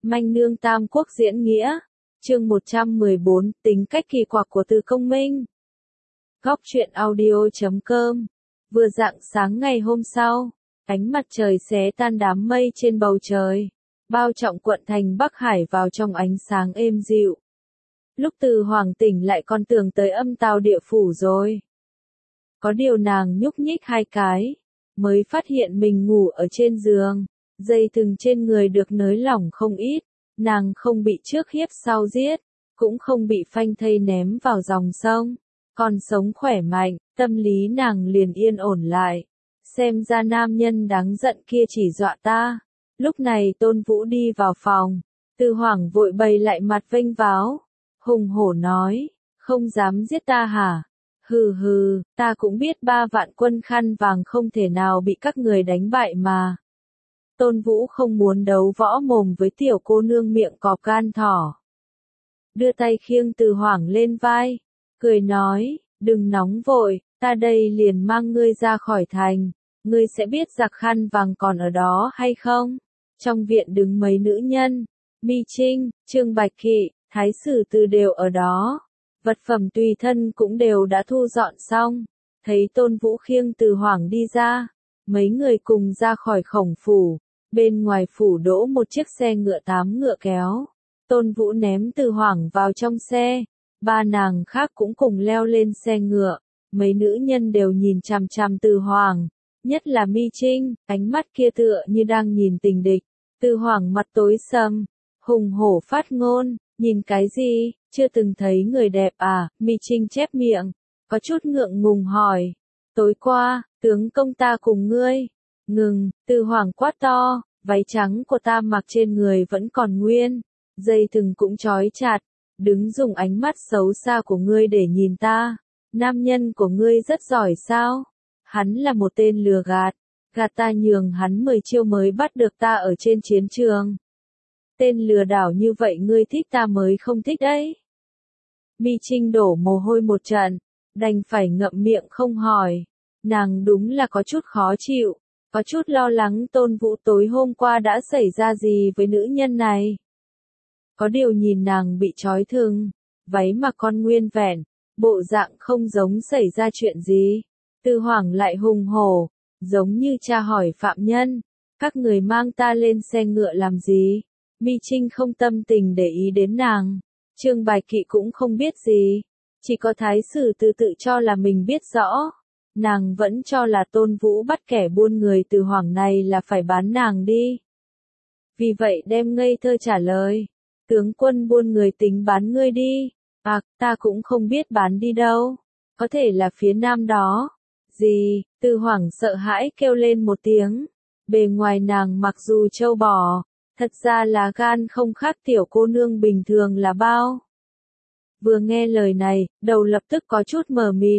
Manh nương Tam Quốc diễn nghĩa. Chương 114, tính cách kỳ quặc của Từ Công Minh. Góc truyện audio.com. Vừa rạng sáng ngày hôm sau, ánh mặt trời xé tan đám mây trên bầu trời, bao trọng quận thành Bắc Hải vào trong ánh sáng êm dịu. Lúc Từ Hoàng tỉnh lại còn tưởng tới Âm Tào địa phủ rồi. Có điều nàng nhúc nhích hai cái, mới phát hiện mình ngủ ở trên giường, dây thừng trên người được nới lỏng không ít, nàng không bị trước hiếp sau giết, cũng không bị phanh thây ném vào dòng sông, còn sống khỏe mạnh, tâm lý nàng liền yên ổn lại. Xem ra nam nhân đáng giận kia chỉ dọa ta. Lúc này Tôn Vũ đi vào phòng, Từ Hoàng vội bày lại mặt vênh váo, hùng hổ nói, không dám giết ta hả? Hừ hừ, ta cũng biết 3 vạn quân khăn vàng không thể nào bị các người đánh bại mà. Tôn Vũ không muốn đấu võ mồm với tiểu cô nương miệng cọp gan thỏ. Đưa tay khiêng Từ Hoàng lên vai, cười nói, đừng nóng vội, ta đây liền mang ngươi ra khỏi thành, ngươi sẽ biết giặc khăn vàng còn ở đó hay không? Trong viện đứng mấy nữ nhân, Mi Trinh, Trương Bạch Kỵ, Thái Sử Từ đều ở đó. Vật phẩm tùy thân cũng đều đã thu dọn xong. Thấy Tôn Vũ khiêng Từ Hoàng đi ra, mấy người cùng ra khỏi Khổng phủ. Bên ngoài phủ đỗ một chiếc xe ngựa 8 ngựa kéo. Tôn Vũ ném Từ Hoàng vào trong xe. 3 nàng khác cũng cùng leo lên xe ngựa. Mấy nữ nhân đều nhìn chằm chằm Từ Hoàng. Nhất là Mi Trinh, ánh mắt kia tựa như đang nhìn tình địch. Từ Hoàng mặt tối sầm, hùng hổ phát ngôn, nhìn cái gì, chưa từng thấy người đẹp à? Mi Trinh chép miệng, có chút ngượng ngùng hỏi. Tối qua, tướng công ta cùng ngươi. Ngừng, Từ Hoàng quát to, váy trắng của ta mặc trên người vẫn còn nguyên, dây thừng cũng trói chặt, đứng dùng ánh mắt xấu xa của ngươi để nhìn ta. Nam nhân của ngươi rất giỏi sao? Hắn là một tên lừa gạt, gạt ta nhường hắn 10 chiêu mới bắt được ta ở trên chiến trường. Tên lừa đảo như vậy ngươi thích ta mới không thích đấy. Mi Trinh đổ mồ hôi một trận, đành phải ngậm miệng không hỏi. Nàng đúng là có chút khó chịu, có chút lo lắng Tôn Vũ tối hôm qua đã xảy ra gì với nữ nhân này. Có điều nhìn nàng bị trói thừng, váy mặc con nguyên vẹn, bộ dạng không giống xảy ra chuyện gì. Từ Hoàng lại hùng hổ, giống như cha hỏi phạm nhân, các người mang ta lên xe ngựa làm gì? Mi Trinh không tâm tình để ý đến nàng, Trương Bạch Kỵ cũng không biết gì, chỉ có Thái Sử Từ tự cho là mình biết rõ. Nàng vẫn cho là Tôn Vũ bắt kẻ buôn người Từ Hoàng này là phải bán nàng đi. Vì vậy đem ngây thơ trả lời, tướng quân buôn người tính bán ngươi đi. À, ta cũng không biết bán đi đâu, có thể là phía nam đó. Gì? Từ Hoàng sợ hãi kêu lên một tiếng. Bề ngoài nàng mặc dù trâu bò, thật ra là gan không khác tiểu cô nương bình thường là bao. Vừa nghe lời này, đầu lập tức có chút mờ mịt.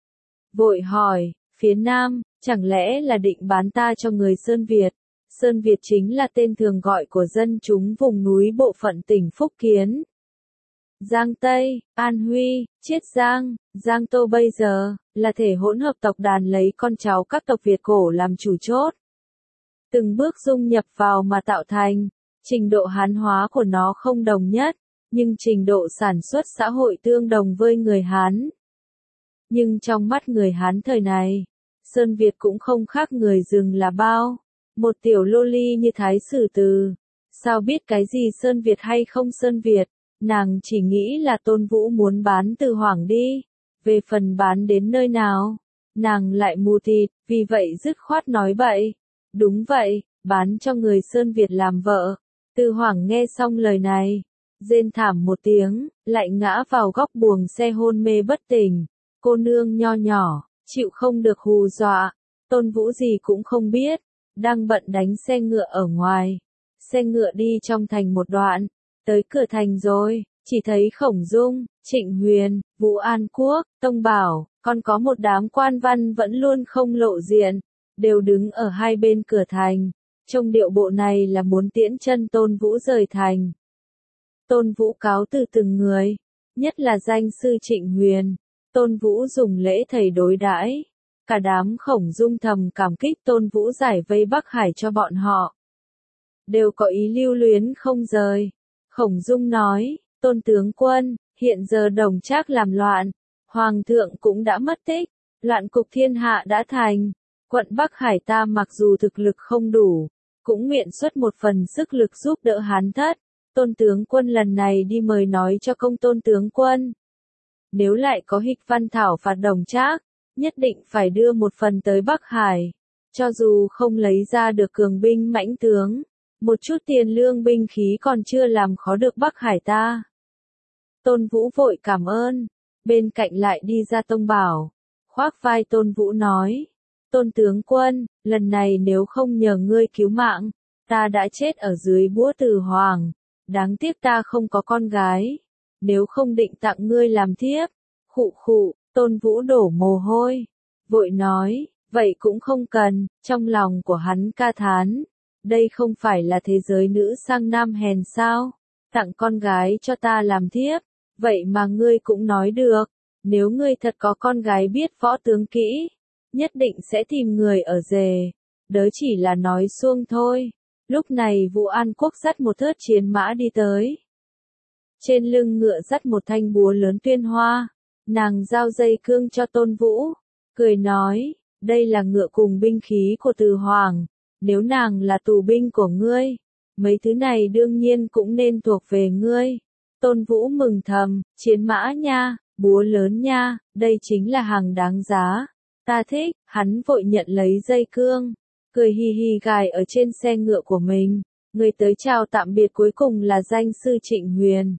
Vội hỏi, phía nam, chẳng lẽ là định bán ta cho người Sơn Việt? Sơn Việt chính là tên thường gọi của dân chúng vùng núi bộ phận tỉnh Phúc Kiến. Giang Tây, An Huy, Chiết Giang, Giang Tô bây giờ, là thể hỗn hợp tộc đàn lấy con cháu các tộc Việt cổ làm chủ chốt. Từng bước dung nhập vào mà tạo thành, trình độ Hán hóa của nó không đồng nhất, nhưng trình độ sản xuất xã hội tương đồng với người Hán. Nhưng trong mắt người Hán thời này, Sơn Việt cũng không khác người rừng là bao. Một tiểu lô ly như Thái Sử Từ, sao biết cái gì Sơn Việt hay không Sơn Việt? Nàng chỉ nghĩ là Tôn Vũ muốn bán Từ Hoàng đi. Về phần bán đến nơi nào, nàng lại mù tịt, vì vậy dứt khoát nói bậy. Đúng vậy, bán cho người Sơn Việt làm vợ. Từ Hoàng nghe xong lời này, rên thảm một tiếng, lại ngã vào góc buồng xe hôn mê bất tỉnh. Cô nương nho nhỏ, chịu không được hù dọa. Tôn Vũ gì cũng không biết, đang bận đánh xe ngựa ở ngoài. Xe ngựa đi trong thành một đoạn. Tới cửa thành rồi, chỉ thấy Khổng Dung, Trịnh Huyền, Vũ An Quốc, Tông Bảo, còn có một đám quan văn vẫn luôn không lộ diện, đều đứng ở hai bên cửa thành. Trong điệu bộ này là muốn tiễn chân Tôn Vũ rời thành. Tôn Vũ cáo từ từng người, nhất là danh sư Trịnh Huyền. Tôn Vũ dùng lễ thầy đối đãi. Cả đám Khổng Dung thầm cảm kích Tôn Vũ giải vây Bắc Hải cho bọn họ. đều có ý lưu luyến không rời. Khổng Dung nói, Tôn tướng quân, hiện giờ Đồng Trác làm loạn, Hoàng thượng cũng đã mất tích, loạn cục thiên hạ đã thành, quận Bắc Hải ta mặc dù thực lực không đủ, cũng nguyện xuất một phần sức lực giúp đỡ Hán thất. Tôn tướng quân lần này đi mời nói cho công Tôn tướng quân. Nếu lại có hịch văn thảo phạt Đồng Trác, nhất định phải đưa một phần tới Bắc Hải. Cho dù không lấy ra được cường binh mãnh tướng, một chút tiền lương binh khí còn chưa làm khó được Bắc Hải ta. Tôn Vũ vội cảm ơn, bên cạnh lại đi ra Tông Bảo, khoác vai Tôn Vũ nói, Tôn tướng quân, lần này nếu không nhờ ngươi cứu mạng, ta đã chết ở dưới búa Từ Hoàng, đáng tiếc ta không có con gái, nếu không định tặng ngươi làm thiếp. Khụ khụ, Tôn Vũ đổ mồ hôi, vội nói, vậy cũng không cần, trong lòng của hắn ca thán, đây không phải là thế giới nữ sang nam hèn sao, tặng con gái cho ta làm thiếp, vậy mà ngươi cũng nói được, nếu ngươi thật có con gái biết võ tướng kỹ, nhất định sẽ tìm người ở rể, đớ chỉ là nói suông thôi. Lúc này Vũ An Quốc dắt một thớt chiến mã đi tới. Trên lưng ngựa dắt một thanh búa lớn tuyên hoa, nàng giao dây cương cho Tôn Vũ, cười nói, đây là ngựa cùng binh khí của Từ Hoàng, nếu nàng là tù binh của ngươi, mấy thứ này đương nhiên cũng nên thuộc về ngươi. Tôn Vũ mừng thầm, chiến mã nha, búa lớn nha, đây chính là hàng đáng giá, ta thích, hắn vội nhận lấy dây cương, cười hì hì gài ở trên xe ngựa của mình, người tới chào tạm biệt cuối cùng là danh sư Trịnh Huyền.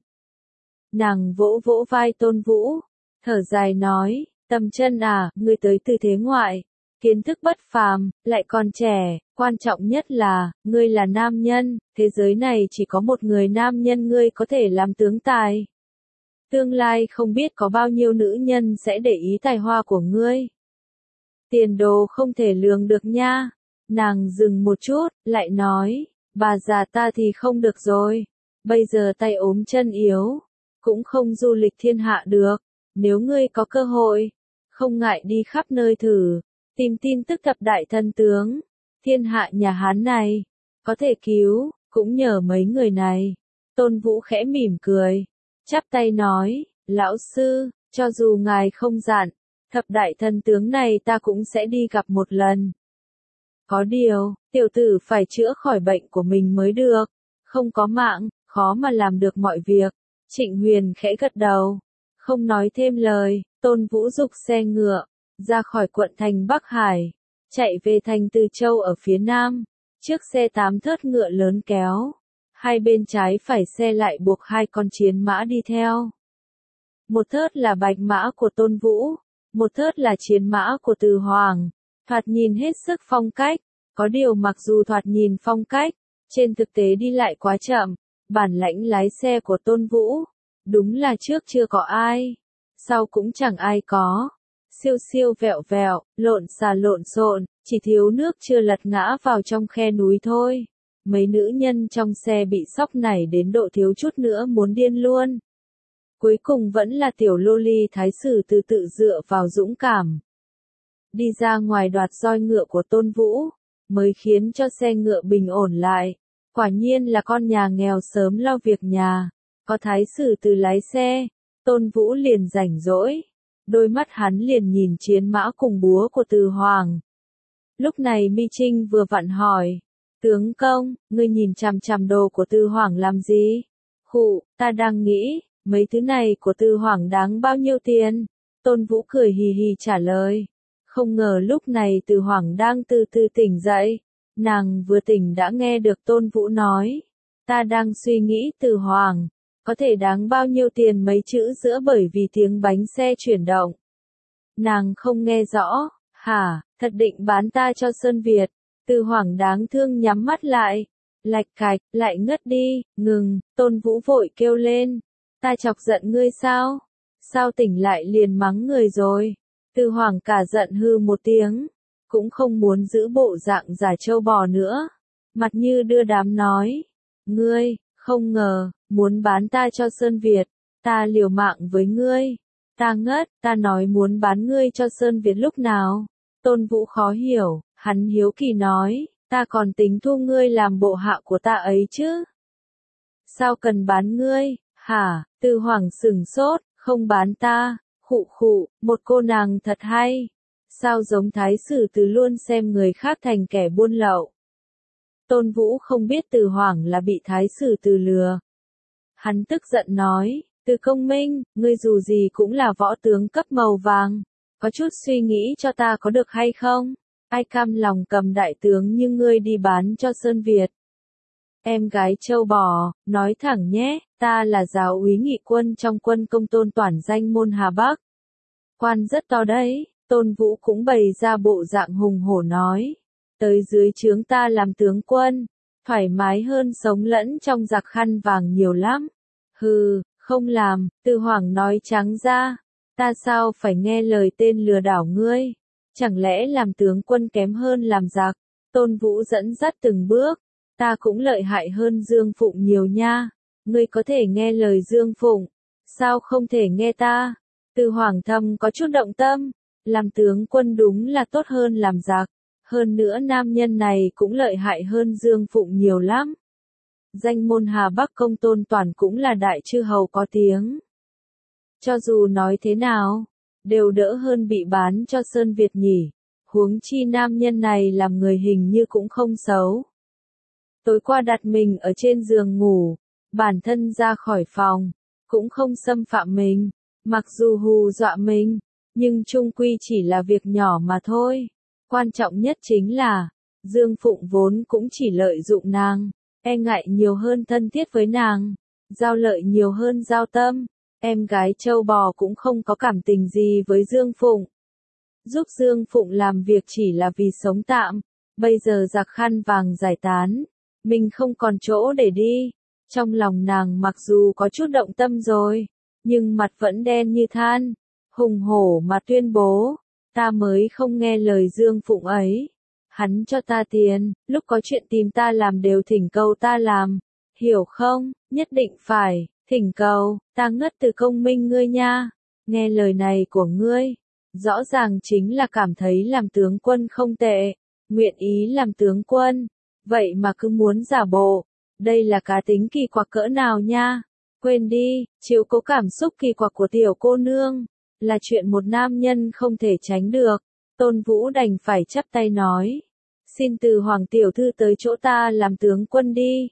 Nàng vỗ vỗ vai Tôn Vũ, thở dài nói, Tầm Chân à, ngươi tới từ thế ngoại, kiến thức bất phàm, lại còn trẻ, quan trọng nhất là, ngươi là nam nhân, thế giới này chỉ có một người nam nhân ngươi có thể làm tướng tài. Tương lai không biết có bao nhiêu nữ nhân sẽ để ý tài hoa của ngươi. Tiền đồ không thể lường được nha. Nàng dừng một chút, lại nói, bà già ta thì không được rồi, bây giờ tay ốm chân yếu, cũng không du lịch thiên hạ được, nếu ngươi có cơ hội, không ngại đi khắp nơi thử, tìm tin tức thập đại thân tướng, thiên hạ nhà Hán này, có thể cứu, cũng nhờ mấy người này. Tôn Vũ khẽ mỉm cười, chắp tay nói, lão sư, cho dù ngài không dặn, thập đại thân tướng này ta cũng sẽ đi gặp một lần. Có điều, tiểu tử phải chữa khỏi bệnh của mình mới được, không có mạng, khó mà làm được mọi việc. Trịnh Huyền khẽ gật đầu, không nói thêm lời, Tôn Vũ dục xe ngựa, ra khỏi quận thành Bắc Hải, chạy về thành Từ Châu ở phía nam, trước xe 8 thớt ngựa lớn kéo, hai bên trái phải xe lại buộc hai con chiến mã đi theo. Một thớt là bạch mã của Tôn Vũ, một thớt là chiến mã của Từ Hoàng, thoạt nhìn hết sức phong cách, có điều mặc dù thoạt nhìn phong cách, trên thực tế đi lại quá chậm, bản lãnh lái xe của Tôn Vũ, đúng là trước chưa có ai, sau cũng chẳng ai có. Siêu siêu vẹo vẹo, lộn xà lộn xộn, chỉ thiếu nước chưa lật ngã vào trong khe núi thôi. Mấy nữ nhân trong xe bị sốc nảy đến độ thiếu chút nữa muốn điên luôn. Cuối cùng vẫn là tiểu lô ly thái sử từ tự dựa vào dũng cảm. Đi ra ngoài đoạt roi ngựa của Tôn Vũ, mới khiến cho xe ngựa bình ổn lại. Quả nhiên là con nhà nghèo sớm lo việc nhà, có thái sử từ lái xe, Tôn Vũ liền rảnh rỗi. Đôi mắt hắn liền nhìn chiến mã cùng búa của Từ Hoàng. Lúc này Mi Trinh vừa vặn hỏi, tướng công, ngươi nhìn chằm chằm đồ của Từ Hoàng làm gì? Khụ, ta đang nghĩ, mấy thứ này của Từ Hoàng đáng bao nhiêu tiền? Tôn Vũ cười hì hì trả lời. Không ngờ lúc này Từ Hoàng đang từ từ tỉnh dậy. Nàng vừa tỉnh đã nghe được Tôn Vũ nói. Ta đang suy nghĩ Từ Hoàng, có thể đáng bao nhiêu tiền mấy chữ giữa bởi vì tiếng bánh xe chuyển động. Nàng không nghe rõ, hả, thật định bán ta cho Sơn Việt. Từ Hoàng đáng thương nhắm mắt lại, lạch cạch, lại ngất đi, ngừng, Tôn Vũ vội kêu lên. Ta chọc giận ngươi sao? Sao tỉnh lại liền mắng người rồi? Từ Hoàng cả giận hư một tiếng, cũng không muốn giữ bộ dạng giả trâu bò nữa. Mặt như đưa đám nói, ngươi, không ngờ, muốn bán ta cho Sơn Việt, ta liều mạng với ngươi. Ta ngất, ta nói muốn bán ngươi cho Sơn Việt lúc nào? Tôn Vũ khó hiểu, hắn hiếu kỳ nói, ta còn tính thu ngươi làm bộ hạ của ta ấy chứ. Sao cần bán ngươi, hả? Từ Hoàng sửng sốt, không bán ta, khụ khụ, một cô nàng thật hay. Sao giống thái sử từ luôn xem người khác thành kẻ buôn lậu. Tôn Vũ không biết Từ Hoàng là bị thái sử từ lừa. Hắn tức giận nói, Từ Công Minh, ngươi dù gì cũng là võ tướng cấp màu vàng, có chút suy nghĩ cho ta có được hay không? Ai cam lòng cầm đại tướng như ngươi đi bán cho Sơn Việt. Em gái châu bò, nói thẳng nhé, ta là giáo úy nghị quân trong quân công Tôn Toản danh môn Hà Bắc. Quan rất to đấy, Tôn Vũ cũng bày ra bộ dạng hùng hổ nói. Tới dưới trướng ta làm tướng quân, thoải mái hơn sống lẫn trong giặc khăn vàng nhiều lắm. Hừ, không làm, Từ Hoàng nói trắng ra. Ta sao phải nghe lời tên lừa đảo ngươi? Chẳng lẽ làm tướng quân kém hơn làm giặc? Tôn Vũ dẫn dắt từng bước. Ta cũng lợi hại hơn Dương Phụng nhiều nha. Ngươi có thể nghe lời Dương Phụng, sao không thể nghe ta? Từ Hoàng thầm có chút động tâm. Làm tướng quân đúng là tốt hơn làm giặc. Hơn nữa nam nhân này cũng lợi hại hơn Dương Phụng nhiều lắm. Danh môn Hà Bắc công Tôn Toản cũng là đại chư hầu có tiếng. Cho dù nói thế nào, đều đỡ hơn bị bán cho Sơn Việt nhỉ. Huống chi nam nhân này làm người hình như cũng không xấu. Tối qua đặt mình ở trên giường ngủ, bản thân ra khỏi phòng, cũng không xâm phạm mình, mặc dù hù dọa mình, nhưng chung quy chỉ là việc nhỏ mà thôi. Quan trọng nhất chính là, Dương Phụng vốn cũng chỉ lợi dụng nàng, e ngại nhiều hơn thân thiết với nàng, giao lợi nhiều hơn giao tâm. Em gái châu bò cũng không có cảm tình gì với Dương Phụng. Giúp Dương Phụng làm việc chỉ là vì sống tạm, bây giờ giặc khăn vàng giải tán, mình không còn chỗ để đi. Trong lòng nàng mặc dù có chút động tâm rồi, nhưng mặt vẫn đen như than, hùng hổ mà tuyên bố, ta mới không nghe lời Dương Phụng ấy. Hắn cho ta tiền, lúc có chuyện tìm ta làm đều thỉnh cầu ta làm, hiểu không? Nhất định phải, thỉnh cầu, ta ngất Từ Công Minh ngươi nha. Nghe lời này của ngươi, rõ ràng chính là cảm thấy làm tướng quân không tệ, nguyện ý làm tướng quân, vậy mà cứ muốn giả bộ, đây là cá tính kỳ quặc cỡ nào nha. Quên đi, chiếu cố cảm xúc kỳ quặc của tiểu cô nương, là chuyện một nam nhân không thể tránh được. Tôn Vũ đành phải chắp tay nói, xin Từ Hoàng tiểu thư tới chỗ ta làm tướng quân đi.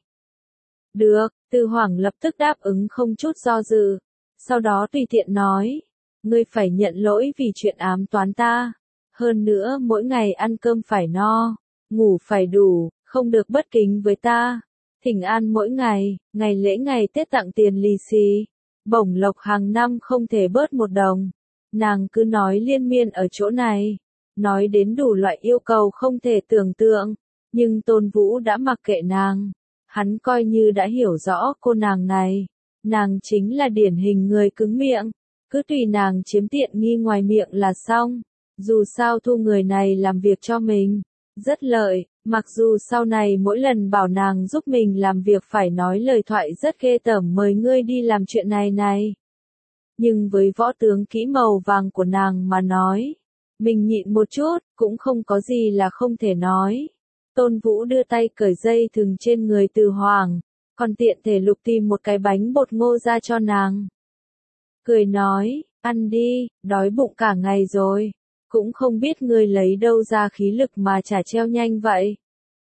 Được, Từ Hoàng lập tức đáp ứng không chút do dự, sau đó tùy tiện nói, ngươi phải nhận lỗi vì chuyện ám toán ta, hơn nữa mỗi ngày ăn cơm phải no, ngủ phải đủ, không được bất kính với ta, thỉnh an mỗi ngày, ngày lễ ngày Tết tặng tiền lì xì, bổng lộc hàng năm không thể bớt một đồng. Nàng cứ nói liên miên ở chỗ này, nói đến đủ loại yêu cầu không thể tưởng tượng, nhưng Tôn Vũ đã mặc kệ nàng. Hắn coi như đã hiểu rõ cô nàng này, nàng chính là điển hình người cứng miệng, cứ tùy nàng chiếm tiện nghi ngoài miệng là xong, dù sao thu người này làm việc cho mình, rất lợi, mặc dù sau này mỗi lần bảo nàng giúp mình làm việc phải nói lời thoại rất ghê tởm mời ngươi đi làm chuyện này này. Nhưng với võ tướng kỹ màu vàng của nàng mà nói, mình nhịn một chút, cũng không có gì là không thể nói. Tôn Vũ đưa tay cởi dây thừng trên người Từ Hoàng, còn tiện thể lục tìm một cái bánh bột ngô ra cho nàng. Cười nói, ăn đi, đói bụng cả ngày rồi, cũng không biết ngươi lấy đâu ra khí lực mà chả treo nhanh vậy.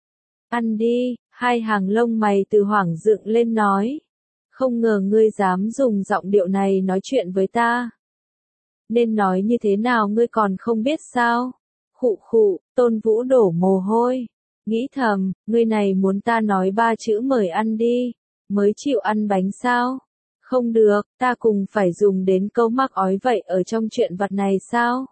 Ăn đi, hai hàng lông mày Từ Hoàng dựng lên nói, không ngờ ngươi dám dùng giọng điệu này nói chuyện với ta. Nên nói như thế nào ngươi còn không biết sao? Khụ khụ, Tôn Vũ đổ mồ hôi. Nghĩ thầm, ngươi này muốn ta nói 3 chữ mời ăn đi, mới chịu ăn bánh sao? Không được, ta cùng phải dùng đến câu mắc ói vậy ở trong chuyện vặt này sao?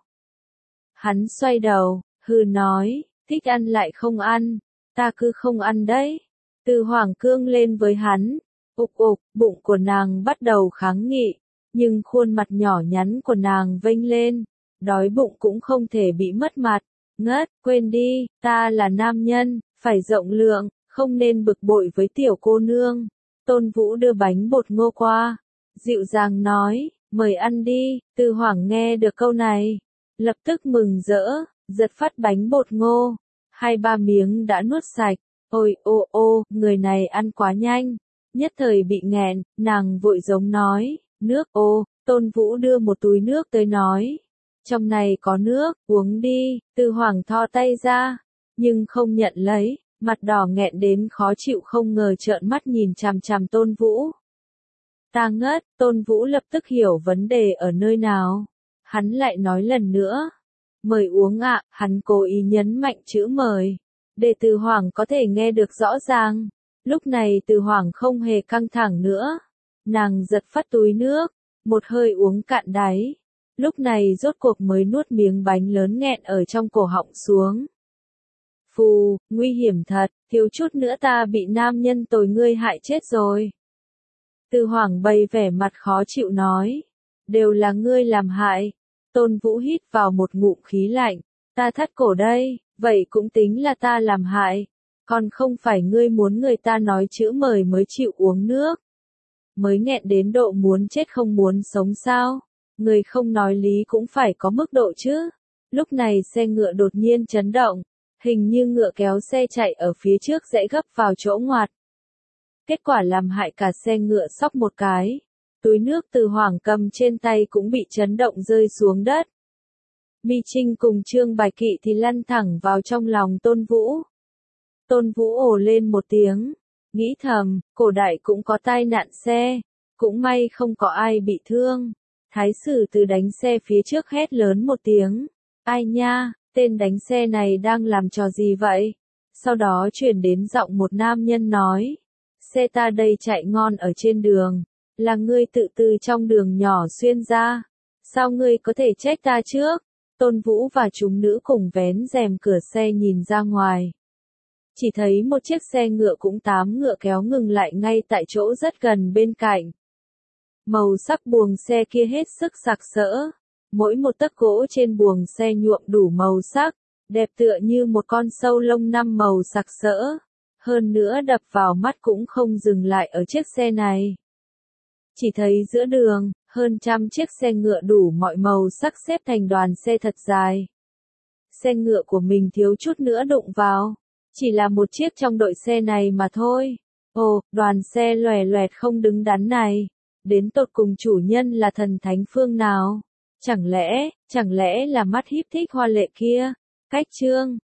Hắn xoay đầu, hừ nói, thích ăn lại không ăn, ta cứ không ăn đấy. Từ Hoàng cương lên với hắn, ục ục, bụng của nàng bắt đầu kháng nghị, nhưng khuôn mặt nhỏ nhắn của nàng vênh lên, đói bụng cũng không thể bị mất mặt. Ngất, quên đi, ta là nam nhân, phải rộng lượng, không nên bực bội với tiểu cô nương. Tôn Vũ đưa bánh bột ngô qua, dịu dàng nói, mời ăn đi. Từ Hoàng nghe được câu này, lập tức mừng rỡ, giật phát bánh bột ngô. 2-3 miếng đã nuốt sạch. Ôi ô ô, người này ăn quá nhanh. Nhất thời bị nghẹn, nàng vội giống nói, nước ô, Tôn Vũ đưa một túi nước tới nói. Trong này có nước, uống đi, Tư Hoàng thò tay ra, nhưng không nhận lấy, mặt đỏ nghẹn đến khó chịu không ngờ trợn mắt nhìn chằm chằm Tôn Vũ. Ta ngất, Tôn Vũ lập tức hiểu vấn đề ở nơi nào. Hắn lại nói lần nữa. Mời uống ạ, hắn cố ý nhấn mạnh chữ mời. Để Từ Hoàng có thể nghe được rõ ràng. Lúc này Từ Hoàng không hề căng thẳng nữa. Nàng giật phắt túi nước, một hơi uống cạn đáy. Lúc này rốt cuộc mới nuốt miếng bánh lớn nghẹn ở trong cổ họng xuống. Phù, nguy hiểm thật, thiếu chút nữa ta bị nam nhân tồi ngươi hại chết rồi. Từ Hoàng bày vẻ mặt khó chịu nói. Đều là ngươi làm hại. Tôn Vũ hít vào một ngụm khí lạnh. Ta thắt cổ đây, vậy cũng tính là ta làm hại. Còn không phải ngươi muốn người ta nói chữ mời mới chịu uống nước. Mới nghẹn đến độ muốn chết không muốn sống sao. Người không nói lý cũng phải có mức độ chứ. Lúc này xe ngựa đột nhiên chấn động. Hình như ngựa kéo xe chạy ở phía trước rẽ gấp vào chỗ ngoặt. Kết quả làm hại cả xe ngựa xóc một cái. Túi nước Từ Hoàng cầm trên tay cũng bị chấn động rơi xuống đất. Mi Trinh cùng Trương Bạch Kỵ thì lăn thẳng vào trong lòng Tôn Vũ. Tôn Vũ ồ lên một tiếng. Nghĩ thầm, cổ đại cũng có tai nạn xe. Cũng may không có ai bị thương. Thái sử từ đánh xe phía trước hét lớn một tiếng. Ai nha, tên đánh xe này đang làm trò gì vậy? Sau đó chuyển đến giọng một nam nhân nói. Xe ta đây chạy ngon ở trên đường. Là ngươi tự từ trong đường nhỏ xuyên ra. Sao ngươi có thể trách ta trước? Tôn Vũ và chúng nữ cùng vén rèm cửa xe nhìn ra ngoài. Chỉ thấy một chiếc xe ngựa cũng 8 ngựa kéo ngừng lại ngay tại chỗ rất gần bên cạnh. Màu sắc buồng xe kia hết sức sặc sỡ. Mỗi một tấc gỗ trên buồng xe nhuộm đủ màu sắc, đẹp tựa như một con sâu lông 5 màu sặc sỡ. Hơn nữa đập vào mắt cũng không dừng lại ở chiếc xe này. Chỉ thấy giữa đường, hơn 100 chiếc xe ngựa đủ mọi màu sắc xếp thành đoàn xe thật dài. Xe ngựa của mình thiếu chút nữa đụng vào. Chỉ là một chiếc trong đội xe này mà thôi. Ồ, đoàn xe loè loẹt không đứng đắn này. Đến tột cùng chủ nhân là thần thánh phương nào? Chẳng lẽ là mắt híp thích hoa lệ kia? Cách chương